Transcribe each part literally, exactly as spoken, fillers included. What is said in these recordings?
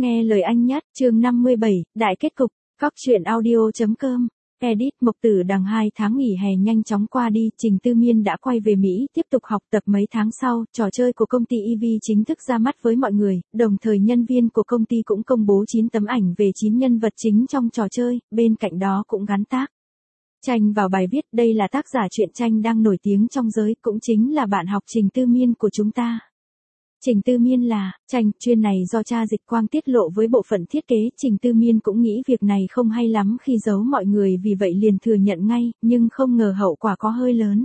Nghe lời anh nhé, chương năm mươi bảy, đại kết cục, góc truyện audio chấm com. Edit Mộc Tử Đằng hai tháng nghỉ hè nhanh chóng qua đi, Trình Tư Miên đã quay về Mỹ, tiếp tục học tập mấy tháng sau, trò chơi của công ty e vê chính thức ra mắt với mọi người, đồng thời nhân viên của công ty cũng công bố chín tấm ảnh về chín nhân vật chính trong trò chơi, bên cạnh đó cũng gắn tag tranh vào bài viết, đây là tác giả truyện tranh đang nổi tiếng trong giới, cũng chính là bạn học Trình Tư Miên của chúng ta. Trình Tư Miên là, tranh, chuyên này do cha Dịch Quang tiết lộ với bộ phận thiết kế, Trình Tư Miên cũng nghĩ việc này không hay lắm khi giấu mọi người vì vậy liền thừa nhận ngay, nhưng không ngờ hậu quả có hơi lớn.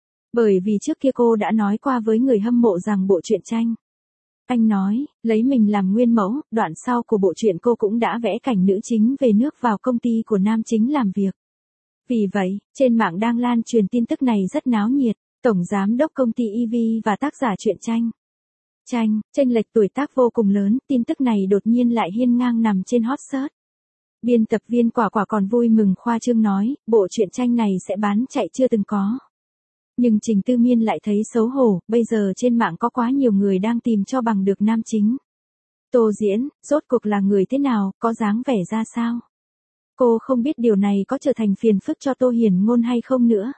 Bởi vì trước kia cô đã nói qua với người hâm mộ rằng bộ truyện tranh. Anh nói, lấy mình làm nguyên mẫu, đoạn sau của bộ truyện cô cũng đã vẽ cảnh nữ chính về nước vào công ty của nam chính làm việc. Vì vậy, trên mạng đang lan truyền tin tức này rất náo nhiệt, tổng giám đốc công ty e vê và tác giả truyện tranh. Tranh, chênh lệch tuổi tác vô cùng lớn, tin tức này đột nhiên lại hiên ngang nằm trên hot search. Biên tập viên Quả Quả còn vui mừng khoa trương nói, bộ truyện tranh này sẽ bán chạy chưa từng có. Nhưng Trình Tư Miên lại thấy xấu hổ, bây giờ trên mạng có quá nhiều người đang tìm cho bằng được nam chính. Tô Diễn, rốt cuộc là người thế nào, có dáng vẻ ra sao? Cô không biết điều này có trở thành phiền phức cho Tô Hiển Ngôn hay không nữa.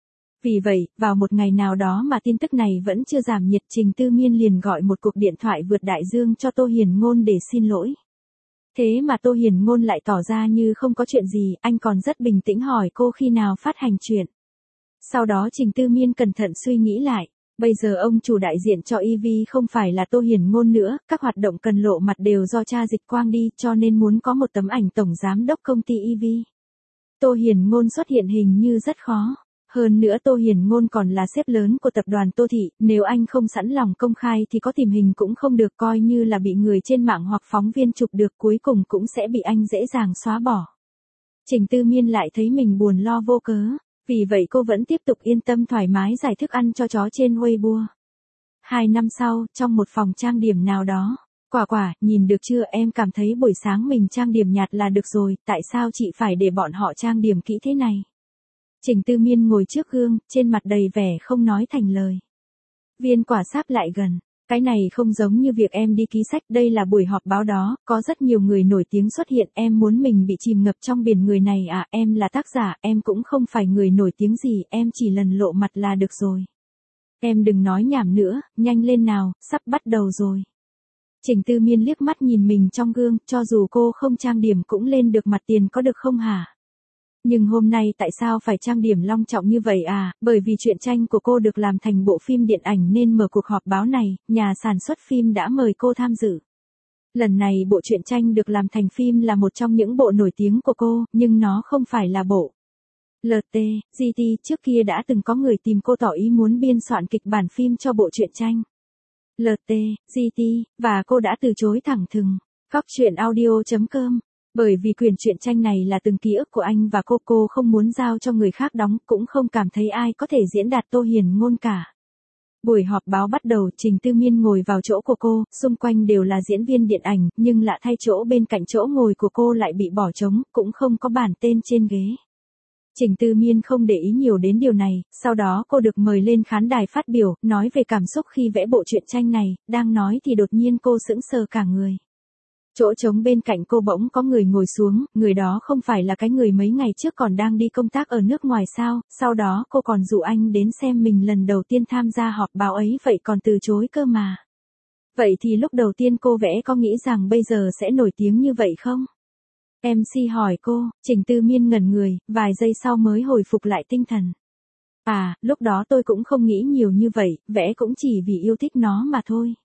Vì vậy, vào một ngày nào đó mà tin tức này vẫn chưa giảm nhiệt, Trình Tư Miên liền gọi một cuộc điện thoại vượt đại dương cho Tô Hiển Ngôn để xin lỗi. Thế mà Tô Hiển Ngôn lại tỏ ra như không có chuyện gì, anh còn rất bình tĩnh hỏi cô khi nào phát hành chuyện. Sau đó Trình Tư Miên cẩn thận suy nghĩ lại, bây giờ ông chủ đại diện cho e vê không phải là Tô Hiển Ngôn nữa, các hoạt động cần lộ mặt đều do cha Dịch Quang đi, cho nên muốn có một tấm ảnh tổng giám đốc công ty e vê. Tô Hiển Ngôn xuất hiện hình như rất khó. Hơn nữa Tô Hiển Ngôn còn là sếp lớn của tập đoàn Tô Thị, nếu anh không sẵn lòng công khai thì có tìm hình cũng không được, coi như là bị người trên mạng hoặc phóng viên chụp được cuối cùng cũng sẽ bị anh dễ dàng xóa bỏ. Trình Tư Miên lại thấy mình buồn lo vô cớ, vì vậy cô vẫn tiếp tục yên tâm thoải mái giải thức ăn cho chó trên Weibo. Hai năm sau, trong một phòng trang điểm nào đó, Quả Quả, nhìn được chưa, em cảm thấy buổi sáng mình trang điểm nhạt là được rồi, tại sao chị phải để bọn họ trang điểm kỹ thế này? Trình Tư Miên ngồi trước gương, trên mặt đầy vẻ không nói thành lời. Viên Quả sáp lại gần, cái này không giống như việc em đi ký sách, đây là buổi họp báo đó, có rất nhiều người nổi tiếng xuất hiện, em muốn mình bị chìm ngập trong biển người này à, em là tác giả, em cũng không phải người nổi tiếng gì, em chỉ lần lộ mặt là được rồi. Em đừng nói nhảm nữa, nhanh lên nào, sắp bắt đầu rồi. Trình Tư Miên liếc mắt nhìn mình trong gương, cho dù cô không trang điểm cũng lên được mặt tiền có được không hả? Nhưng hôm nay tại sao phải trang điểm long trọng như vậy à, bởi vì truyện tranh của cô được làm thành bộ phim điện ảnh nên mở cuộc họp báo này, nhà sản xuất phim đã mời cô tham dự. Lần này bộ truyện tranh được làm thành phim là một trong những bộ nổi tiếng của cô, nhưng nó không phải là bộ. lờ tê, giê tê, trước kia đã từng có người tìm cô tỏ ý muốn biên soạn kịch bản phim cho bộ truyện tranh. lờ tê, giê tê, và cô đã từ chối thẳng thừng. Góc truyện audio chấm com. Bởi vì quyền truyện tranh này là từng ký ức của anh và cô, cô không muốn giao cho người khác đóng, cũng không cảm thấy ai có thể diễn đạt Tô Hiển Ngôn cả. Buổi họp báo bắt đầu, Trình Tư Miên ngồi vào chỗ của cô, xung quanh đều là diễn viên điện ảnh, nhưng lạ thay chỗ bên cạnh chỗ ngồi của cô lại bị bỏ trống, cũng không có bản tên trên ghế. Trình Tư Miên không để ý nhiều đến điều này, sau đó cô được mời lên khán đài phát biểu, nói về cảm xúc khi vẽ bộ truyện tranh này, đang nói thì đột nhiên cô sững sờ cả người. Chỗ trống bên cạnh cô bỗng có người ngồi xuống, người đó không phải là cái người mấy ngày trước còn đang đi công tác ở nước ngoài sao, sau đó cô còn dụ anh đến xem mình lần đầu tiên tham gia họp báo ấy vậy còn từ chối cơ mà. Vậy thì lúc đầu tiên cô vẽ có nghĩ rằng bây giờ sẽ nổi tiếng như vậy không? em xê hỏi cô, Trình Tư Miên ngẩn người, vài giây sau mới hồi phục lại tinh thần. À, lúc đó tôi cũng không nghĩ nhiều như vậy, vẽ cũng chỉ vì yêu thích nó mà thôi.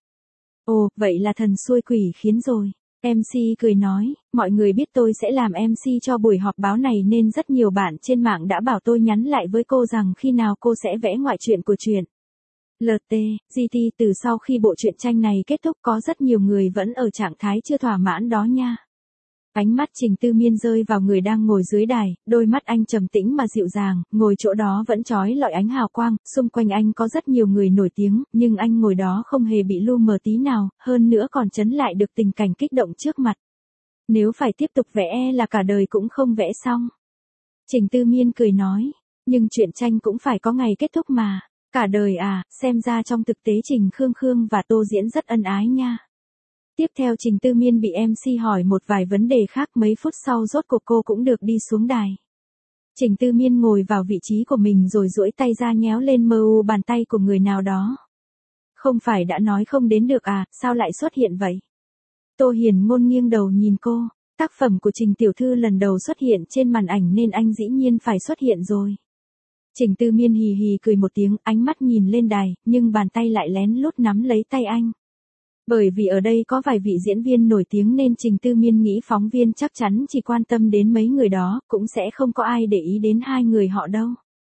Ồ, vậy là thần xui quỷ khiến rồi. em xê cười nói, mọi người biết tôi sẽ làm em xê cho buổi họp báo này nên rất nhiều bạn trên mạng đã bảo tôi nhắn lại với cô rằng khi nào cô sẽ vẽ ngoại truyện của truyện. lờ tê, giê tê, từ sau khi bộ truyện tranh này kết thúc có rất nhiều người vẫn ở trạng thái chưa thỏa mãn đó nha. Ánh mắt Trình Tư Miên rơi vào người đang ngồi dưới đài, đôi mắt anh trầm tĩnh mà dịu dàng, ngồi chỗ đó vẫn chói lọi ánh hào quang, xung quanh anh có rất nhiều người nổi tiếng, nhưng anh ngồi đó không hề bị lu mờ tí nào, hơn nữa còn trấn lại được tình cảnh kích động trước mặt. Nếu phải tiếp tục vẽ là cả đời cũng không vẽ xong. Trình Tư Miên cười nói, nhưng truyện tranh cũng phải có ngày kết thúc mà. Cả đời à, xem ra trong thực tế Trình Khương Khương và Tô Diễn rất ân ái nha. Tiếp theo Trình Tư Miên bị em xê hỏi một vài vấn đề khác, mấy phút sau rốt cuộc cô cũng được đi xuống đài. Trình Tư Miên ngồi vào vị trí của mình rồi duỗi tay ra nhéo lên mờ u bàn tay của người nào đó. Không phải đã nói không đến được à, sao lại xuất hiện vậy? Tô Hiền Ngôn nghiêng đầu nhìn cô, tác phẩm của Trình tiểu thư lần đầu xuất hiện trên màn ảnh nên anh dĩ nhiên phải xuất hiện rồi. Trình Tư Miên hì hì cười một tiếng, ánh mắt nhìn lên đài, nhưng bàn tay lại lén lút nắm lấy tay anh. Bởi vì ở đây có vài vị diễn viên nổi tiếng nên Trình Tư Miên nghĩ phóng viên chắc chắn chỉ quan tâm đến mấy người đó, cũng sẽ không có ai để ý đến hai người họ đâu.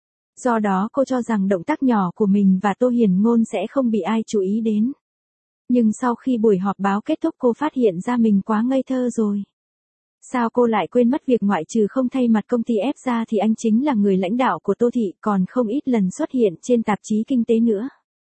Do đó cô cho rằng động tác nhỏ của mình và Tô Hiền Ngôn sẽ không bị ai chú ý đến. Nhưng sau khi buổi họp báo kết thúc cô phát hiện ra mình quá ngây thơ rồi. Sao cô lại quên mất việc ngoại trừ không thay mặt công ty ép ra thì anh chính là người lãnh đạo của Tô Thị, còn không ít lần xuất hiện trên tạp chí kinh tế nữa.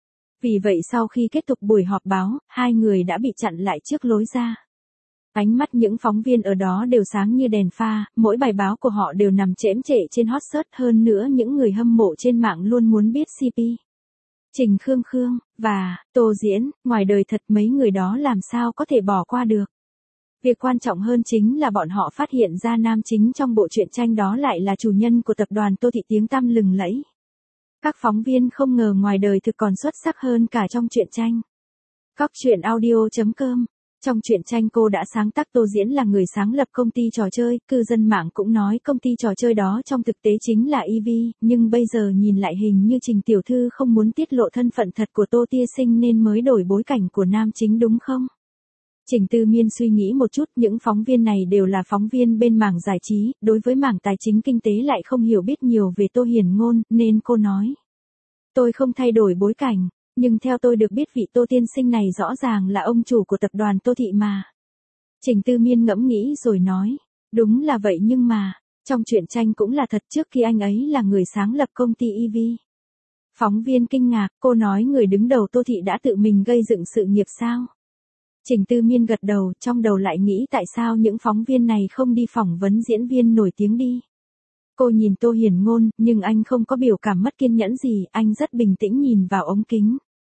Vì vậy sau khi kết thúc buổi họp báo, hai người đã bị chặn lại trước lối ra. Ánh mắt những phóng viên ở đó đều sáng như đèn pha, mỗi bài báo của họ đều nằm chễm chệ trên hot search, hơn nữa những người hâm mộ trên mạng luôn muốn biết xê pê. Trình Khương Khương, và Tô Diễn, ngoài đời thật mấy người đó làm sao có thể bỏ qua được. Việc quan trọng hơn chính là bọn họ phát hiện ra nam chính trong bộ truyện tranh đó lại là chủ nhân của tập đoàn Tô Thị tiếng tăm lừng lẫy. Các phóng viên không ngờ ngoài đời thực còn xuất sắc hơn cả trong truyện tranh. Cóc truyện audio chấm com. Trong truyện tranh cô đã sáng tác Tô Diễn là người sáng lập công ty trò chơi, cư dân mạng cũng nói công ty trò chơi đó trong thực tế chính là e vê, nhưng bây giờ nhìn lại hình như Trình tiểu thư không muốn tiết lộ thân phận thật của Tô Tia Sinh nên mới đổi bối cảnh của nam chính đúng không? Trình Tư Miên suy nghĩ một chút, những phóng viên này đều là phóng viên bên mảng giải trí, đối với mảng tài chính kinh tế lại không hiểu biết nhiều về Tô Hiền Ngôn, nên cô nói. Tôi không thay đổi bối cảnh, nhưng theo tôi được biết vị Tô tiên sinh này rõ ràng là ông chủ của tập đoàn Tô Thị mà. Trình Tư Miên ngẫm nghĩ rồi nói, đúng là vậy nhưng mà, trong truyện tranh cũng là thật, trước khi anh ấy là người sáng lập công ty e vê. Phóng viên kinh ngạc, cô nói người đứng đầu Tô Thị đã tự mình gây dựng sự nghiệp sao? Trình Tư Miên gật đầu, trong đầu lại nghĩ tại sao những phóng viên này không đi phỏng vấn diễn viên nổi tiếng đi. Cô nhìn Tô Hiền Ngôn, nhưng anh không có biểu cảm mất kiên nhẫn gì, anh rất bình tĩnh nhìn vào ống kính.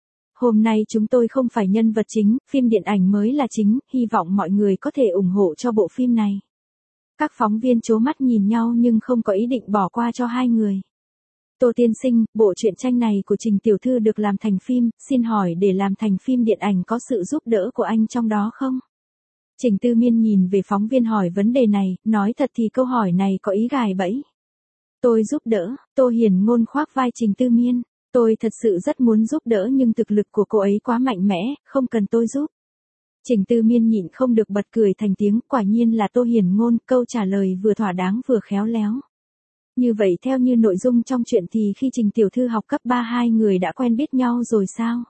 Hôm nay chúng tôi không phải nhân vật chính, phim điện ảnh mới là chính, hy vọng mọi người có thể ủng hộ cho bộ phim này. Các phóng viên trố mắt nhìn nhau nhưng không có ý định bỏ qua cho hai người. Tô tiên sinh, bộ truyện tranh này của Trình tiểu thư được làm thành phim, xin hỏi để làm thành phim điện ảnh có sự giúp đỡ của anh trong đó không? Trình Tư Miên nhìn về phóng viên hỏi vấn đề này, nói thật thì câu hỏi này có ý gài bẫy. Tôi giúp đỡ, Tô Hiền Ngôn khoác vai Trình Tư Miên. Tôi thật sự rất muốn giúp đỡ nhưng thực lực của cô ấy quá mạnh mẽ, không cần tôi giúp. Trình Tư Miên nhịn không được bật cười thành tiếng, quả nhiên là Tô Hiền Ngôn, câu trả lời vừa thỏa đáng vừa khéo léo. Như vậy theo như nội dung trong truyện thì khi Trình tiểu thư học cấp ba hai người đã quen biết nhau rồi sao?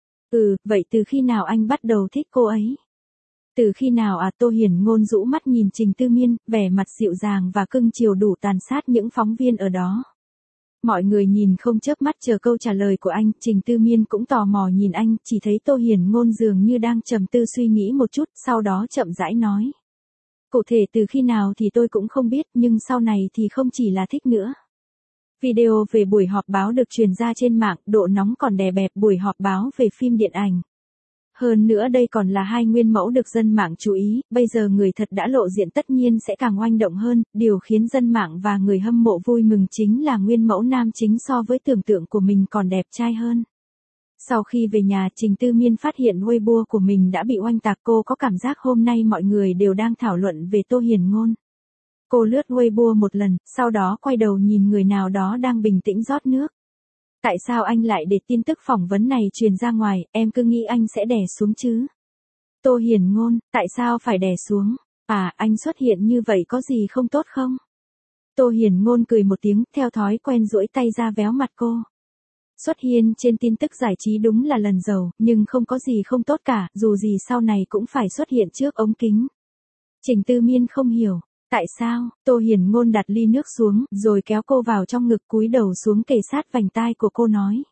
Ừ, vậy từ khi nào anh bắt đầu thích cô ấy? Từ khi nào à? Tô Hiền Ngôn rũ mắt nhìn Trình Tư Miên, vẻ mặt dịu dàng và cưng chiều đủ tàn sát những phóng viên ở đó. Mọi người nhìn không chớp mắt chờ câu trả lời của anh, Trình Tư Miên cũng tò mò nhìn anh, chỉ thấy Tô Hiền Ngôn dường như đang trầm tư suy nghĩ một chút, sau đó chậm rãi nói. Cụ thể từ khi nào thì tôi cũng không biết, nhưng sau này thì không chỉ là thích nữa. Video về buổi họp báo được truyền ra trên mạng, độ nóng còn đè bẹp buổi họp báo về phim điện ảnh. Hơn nữa đây còn là hai nguyên mẫu được dân mạng chú ý, bây giờ người thật đã lộ diện tất nhiên sẽ càng oanh động hơn, điều khiến dân mạng và người hâm mộ vui mừng chính là nguyên mẫu nam chính so với tưởng tượng của mình còn đẹp trai hơn. Sau khi về nhà, Trình Tư Miên phát hiện Weibo của mình đã bị oanh tạc, cô có cảm giác hôm nay mọi người đều đang thảo luận về Tô Hiền Ngôn. Cô lướt Weibo một lần, sau đó quay đầu nhìn người nào đó đang bình tĩnh rót nước. Tại sao anh lại để tin tức phỏng vấn này truyền ra ngoài, em cứ nghĩ anh sẽ đè xuống chứ? Tô Hiền Ngôn, tại sao phải đè xuống? À, anh xuất hiện như vậy có gì không tốt không? Tô Hiền Ngôn cười một tiếng, theo thói quen duỗi tay ra véo mặt cô. Xuất hiện trên tin tức giải trí đúng là lần giàu, nhưng không có gì không tốt cả, dù gì sau này cũng phải xuất hiện trước ống kính. Trình Tư Miên không hiểu. Tại sao? Tô Hiền Ngôn đặt ly nước xuống, rồi kéo cô vào trong ngực cúi đầu xuống kề sát vành tai của cô nói.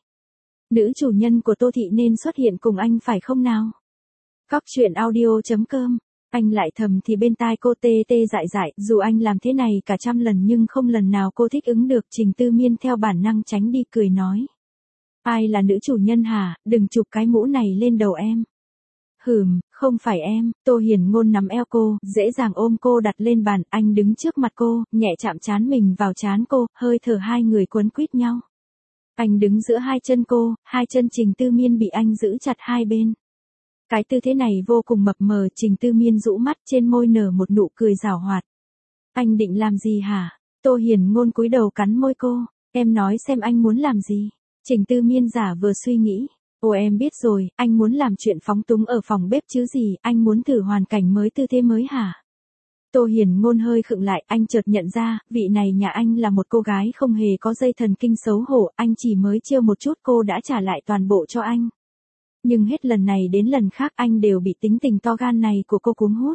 Nữ chủ nhân của Tô Thị nên xuất hiện cùng anh phải không nào? Cóc truyện audio chấm com. Anh lại thầm thì bên tai cô tê tê dại dại, dù anh làm thế này cả trăm lần nhưng không lần nào cô thích ứng được. Trình Tư Miên theo bản năng tránh đi cười nói. Ai là nữ chủ nhân hả, đừng chụp cái mũ này lên đầu em. Hừm, không phải em. Tô Hiền Ngôn nắm eo cô, dễ dàng ôm cô đặt lên bàn, anh đứng trước mặt cô, nhẹ chạm trán mình vào trán cô, hơi thở hai người quấn quýt nhau. Anh đứng giữa hai chân cô, hai chân Trình Tư Miên bị anh giữ chặt hai bên. Cái tư thế này vô cùng mập mờ, Trình Tư Miên rũ mắt, trên môi nở một nụ cười giảo hoạt. Anh định làm gì hả? Tô Hiền Ngôn cúi đầu cắn môi cô, em nói xem anh muốn làm gì? Trình Tư Miên giả vờ suy nghĩ. Ồ em biết rồi, anh muốn làm chuyện phóng túng ở phòng bếp chứ gì, anh muốn thử hoàn cảnh mới tư thế mới hả? Tô Hiền Ngôn hơi khựng lại, anh chợt nhận ra, vị này nhà anh là một cô gái không hề có dây thần kinh xấu hổ, anh chỉ mới trêu một chút cô đã trả lại toàn bộ cho anh. Nhưng hết lần này đến lần khác anh đều bị tính tình to gan này của cô cuốn hút.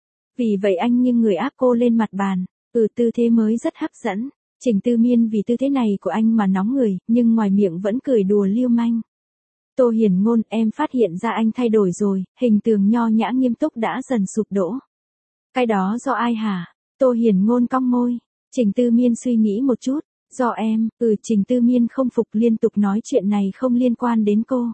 Vì vậy anh nghiêng người áp cô lên mặt bàn, ừ tư thế mới rất hấp dẫn. Trình Tư Miên vì tư thế này của anh mà nóng người, nhưng ngoài miệng vẫn cười đùa lưu manh. Tô Hiền Ngôn, em phát hiện ra anh thay đổi rồi, hình tượng nho nhã nghiêm túc đã dần sụp đổ. Cái đó do ai hả? Tô Hiền Ngôn cong môi. Trình Tư Miên suy nghĩ một chút, do em. Ừ, Trình Tư Miên không phục, liên tục nói chuyện này không liên quan đến cô.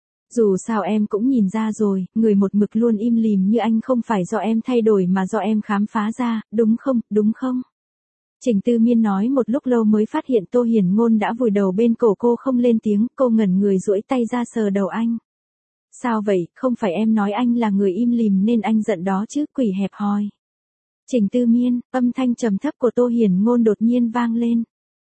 Dù sao em cũng nhìn ra rồi, người một mực luôn im lìm như anh không phải do em thay đổi mà do em khám phá ra, đúng không, đúng không? Trình Tư Miên nói một lúc lâu mới phát hiện Tô Hiền Ngôn đã vùi đầu bên cổ cô không lên tiếng, cô ngẩn người duỗi tay ra sờ đầu anh. Sao vậy, không phải em nói anh là người im lìm nên anh giận đó chứ, quỷ hẹp hòi. Trình Tư Miên, âm thanh trầm thấp của Tô Hiền Ngôn đột nhiên vang lên.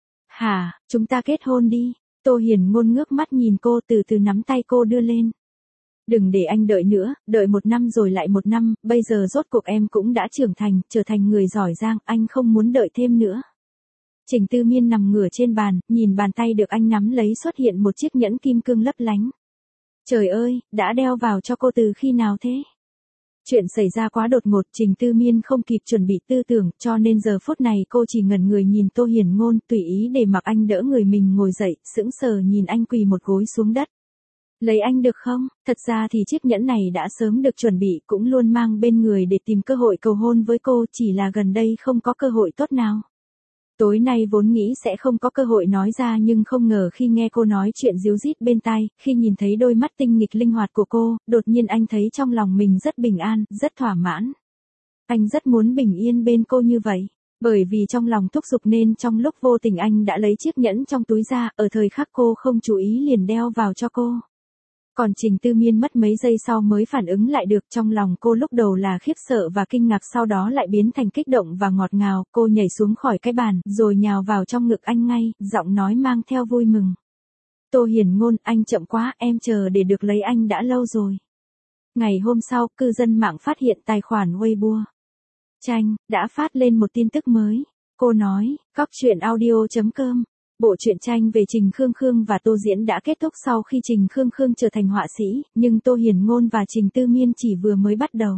Hả, chúng ta kết hôn đi. Tô Hiền Ngôn ngước mắt nhìn cô, từ từ nắm tay cô đưa lên. Đừng để anh đợi nữa, đợi một năm rồi lại một năm, bây giờ rốt cuộc em cũng đã trưởng thành, trở thành người giỏi giang, anh không muốn đợi thêm nữa. Trình Tư Miên nằm ngửa trên bàn, nhìn bàn tay được anh nắm lấy xuất hiện một chiếc nhẫn kim cương lấp lánh. Trời ơi, đã đeo vào cho cô từ khi nào thế? Chuyện xảy ra quá đột ngột, Trình Tư Miên không kịp chuẩn bị tư tưởng, cho nên giờ phút này cô chỉ ngẩn người nhìn Tô Hiền Ngôn, tùy ý để mặc anh đỡ người mình ngồi dậy, sững sờ nhìn anh quỳ một gối xuống đất. Lấy anh được không? Thật ra thì chiếc nhẫn này đã sớm được chuẩn bị, cũng luôn mang bên người để tìm cơ hội cầu hôn với cô, chỉ là gần đây không có cơ hội tốt nào. Tối nay vốn nghĩ sẽ không có cơ hội nói ra nhưng không ngờ khi nghe cô nói chuyện díu dít bên tai, khi nhìn thấy đôi mắt tinh nghịch linh hoạt của cô, đột nhiên anh thấy trong lòng mình rất bình an, rất thỏa mãn. Anh rất muốn bình yên bên cô như vậy. Bởi vì trong lòng thúc giục nên trong lúc vô tình anh đã lấy chiếc nhẫn trong túi ra, ở thời khắc cô không chú ý liền đeo vào cho cô. Còn Trình Tư Miên mất mấy giây sau mới phản ứng lại được, trong lòng cô lúc đầu là khiếp sợ và kinh ngạc, sau đó lại biến thành kích động và ngọt ngào, cô nhảy xuống khỏi cái bàn, rồi nhào vào trong ngực anh ngay, giọng nói mang theo vui mừng. Tô Hiền Ngôn, anh chậm quá, em chờ để được lấy anh đã lâu rồi. Ngày hôm sau, cư dân mạng phát hiện tài khoản Weibo Tranh đã phát lên một tin tức mới. Cô nói, cóc truyện audio chấm com. Bộ truyện tranh về Trình Khương Khương và Tô Diễn đã kết thúc sau khi Trình Khương Khương trở thành họa sĩ, nhưng Tô Hiền Ngôn và Trình Tư Miên chỉ vừa mới bắt đầu.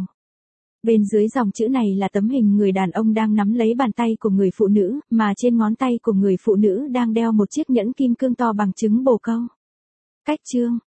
Bên dưới dòng chữ này là tấm hình người đàn ông đang nắm lấy bàn tay của người phụ nữ, mà trên ngón tay của người phụ nữ đang đeo một chiếc nhẫn kim cương to bằng trứng bồ câu. Cách chương